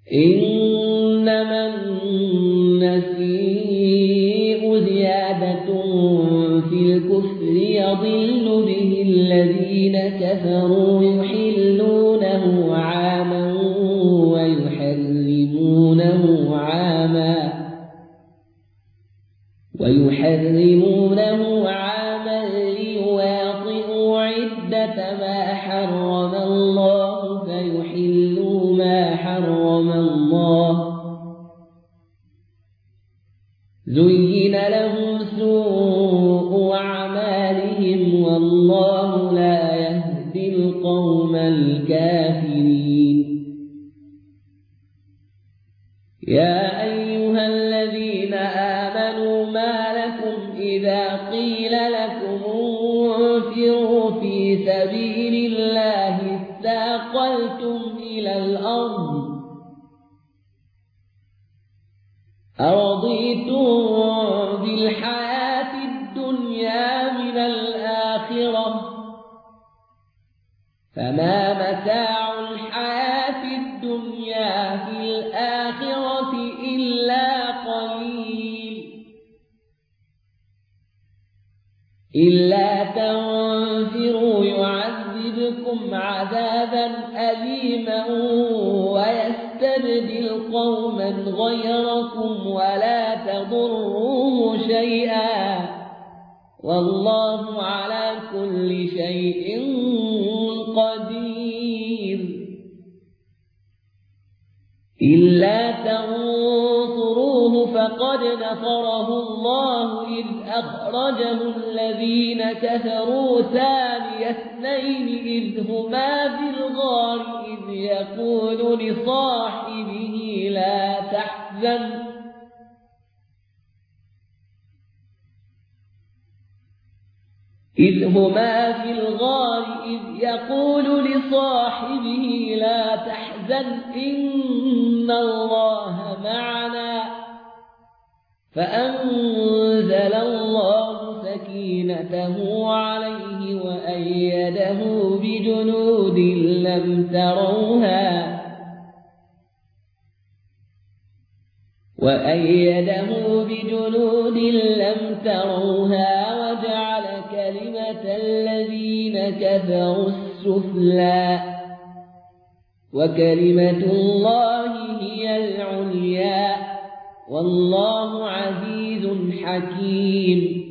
إنما النسيء زيادة في الكفر يضل به الذين كفروا يحلونه عاما ويحرمونه عاما ليواطئوا عدة ما حرم الله فيحلوا ما حرم الله. زين لهم سوء أعمالهم والله لا يهدي القوم الكافرين. يا أيها الذين آمنوا ما لكم إذا قيل لكم انفروا في سبيل الله اثاقلتم إلى الأرض أرضيتم بالحياة الدنيا من الآخرة فما متاع الحياة الدنيا في الآخرة إلا قليل. إلا تنفروا يعذبكم عذابا أليما ويستبدل قوما غيركم ولا تضروه شيئا والله على كل شيء قدير. إلا تنصروه فقد نصره الله إذ أخرجه الذين كفروا ثاني اثنين إذ هما في الغار إذ يقول لصاحبه لا تحزن إن الله معنا فأنزل الله سكينته عليه وأيده بجنود لم تروها وجعل كلمة الذين كفروا السفلى وكلمة الله هي العليا والله عزيز حكيم.